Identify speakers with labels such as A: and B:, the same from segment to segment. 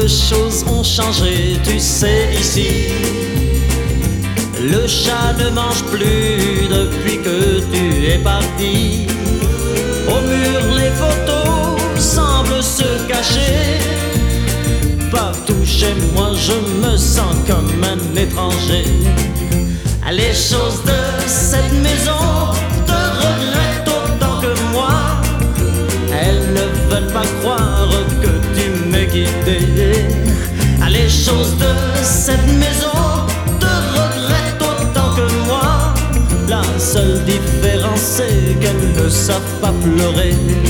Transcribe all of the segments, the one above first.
A: de choses ont changé, tu sais, ici. Le chat ne mange plus depuis que tu es parti. Au mur, les photos semblent se cacher. Partout chez moi, je me sens comme un étranger. Les choses de cette maison te regrettent autant que moi. Elles ne veulent pas croire que tu m'aies quitté. Les choses de cette maison te regrettent autant que moi. La seule différence c'est qu'elles ne savent pas pleurer.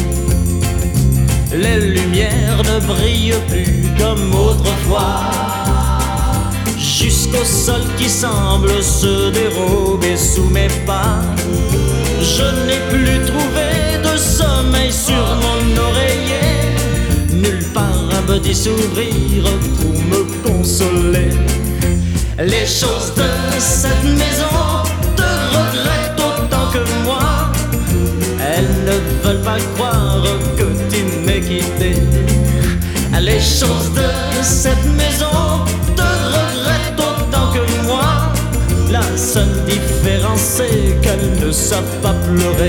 A: Les lumières ne brillent plus comme autrefois, jusqu'au sol qui semble se dérober sous mes pas. Je n'ai plus trouvé de sommeil sur mon oreiller, nulle part un petit sourire pour me consoler. Les choses de cette maison te regrettent autant que moi. Elles ne veulent pas croire que tu m'aies quitté. Les choses de cette maison te regrettent autant que moi. La seule différence c'est qu'elles ne savent pas pleurer.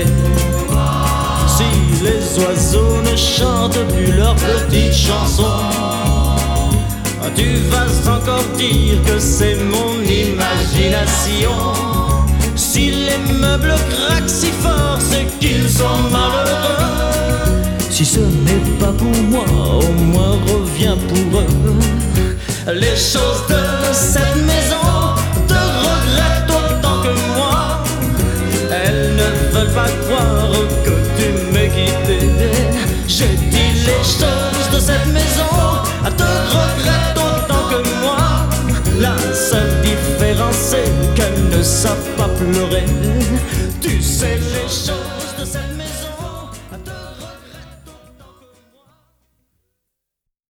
A: Si les oiseaux ne chantent plus leurs petites chansons, tu vas encore dire que c'est mon imagination. Si les meubles craquent si fort, c'est qu'ils sont malheureux. Si ce n'est pas pour moi, au moins reviens pour eux. Les choses de cette maison te regrettent autant que moi. Elles ne veulent pas croire que tu m'aies quitté. J'ai dit les choses de cette maison te regrettent autant que moi. La seule différence c'est qu'elles ne savent pas pleurer. Tu sais les choses